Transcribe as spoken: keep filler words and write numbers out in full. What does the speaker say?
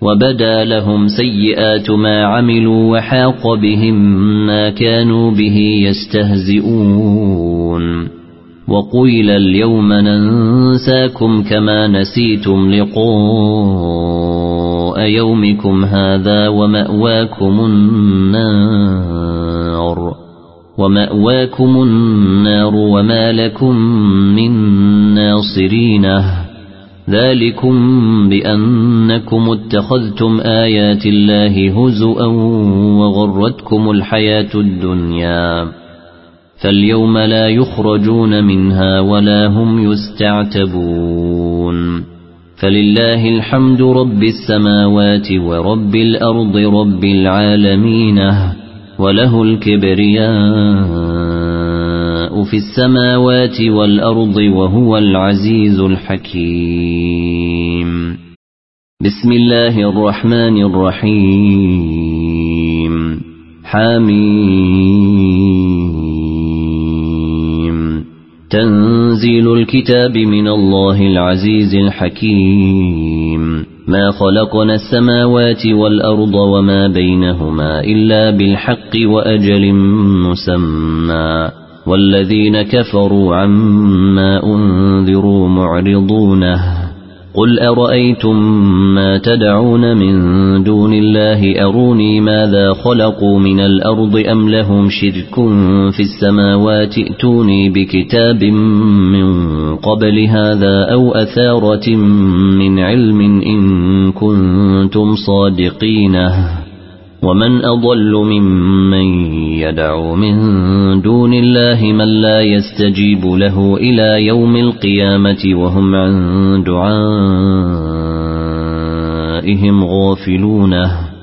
وبدا لهم سيئات ما عملوا وحاق بهم ما كانوا به يستهزئون وقيل اليوم ننساكم كما نسيتم لقاء يومكم هذا ومأواكم النار ومأواكم النار وما لكم من ناصرين ذلكم بأنكم اتخذتم آيات الله هزؤا وغرتكم الحياة الدنيا فاليوم لا يخرجون منها ولا هم يستعتبون فلله الحمد رب السماوات ورب الأرض رب العالمين وله الكبرياء في السماوات والأرض وهو العزيز الحكيم بسم الله الرحمن الرحيم حميم تنزيل الكتاب من الله العزيز الحكيم ما خلقنا السماوات والأرض وما بينهما إلا بالحق وأجل مسمى والذين كفروا عما أنذروا معرضونه قل أرأيتم ما تدعون من دون الله أروني ماذا خلقوا من الأرض أم لهم شرك في السماوات ائتوني بكتاب من قبل هذا أو أثارة من علم إن كنتم صادقين ومن أضل ممن يدعو من دون الله من لا يستجيب له إلى يوم القيامة وهم عن دعائهم غافلون